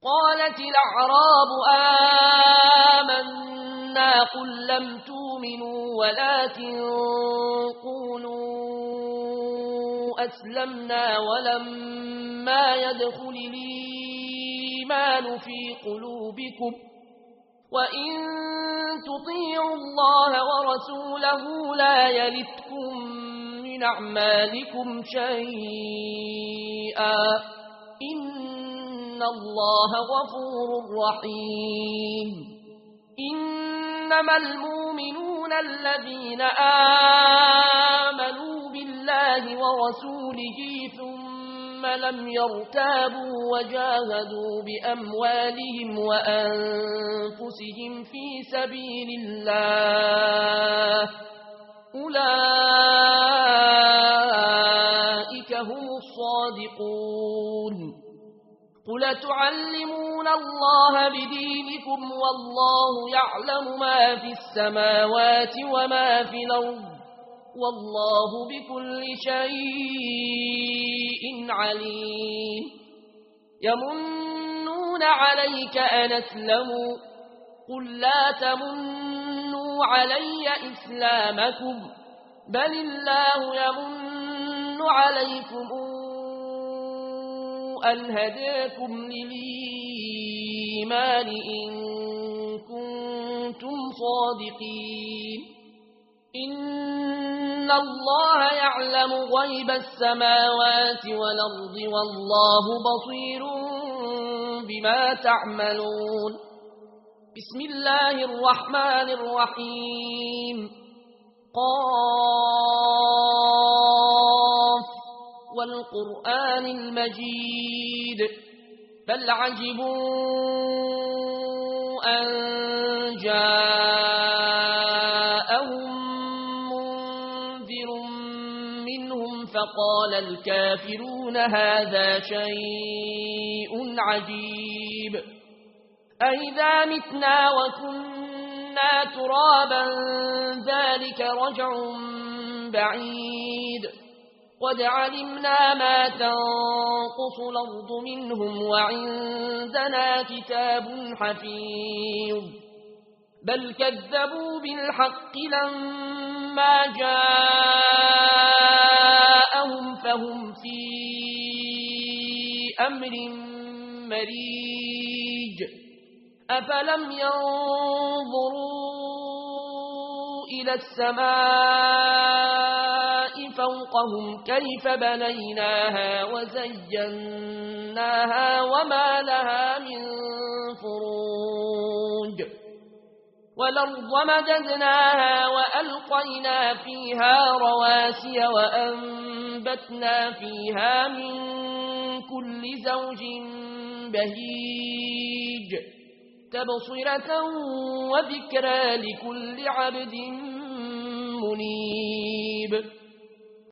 قالت الأعراب آمنا قل لم تؤمنوا ولكن قولوا أسلمنا ولما يدخل الإيمان في قلوبكم وإن تطيعوا الله ورسوله لا يلتكم من أعمالكم شيئا إن الله غفور رحيم إنما المؤمنون الذين آمنوا بالله ورسوله ثم لم يرتابوا وجاهدوا بأموالهم وأنفسهم في سبيل الله أولئك هم الصادقون قل تعلمون الله بدينكم والله يعلم ما في السماوات وما في الأرض والله بكل شيء عليم يمنون عليك أن أسلموا قل لا تمنوا علي إسلامكم بل الله يمن عليكم أن هداكم للإيمان إن كنتم صادقين إن الله يعلم غيب السماوات والأرض والله بصير بما تعملون بسم الله الرحمن الرحيم قاف والقرآن المجيد بل عجبوا أن جاءهم منذر منهم فقال الكافرون هذا شيء عجيب أئذا متنا وكنا ترابا ذلك رجع بعيد قد علمنا ما تنقص الأرض منهم وعندنا كتاب حفيظ بل كذبوا بالحق لما جاءهم فهم في أمر مريج أفلم ينظروا إلى السماء فوقهم كيف بنيناها وزيناها وما لها من فروج والأرض مددناها وألقينا فيها رواسي وأنبتنا فيها من كل زوج بهيج تبصرة وذكرى لكل عبد منيب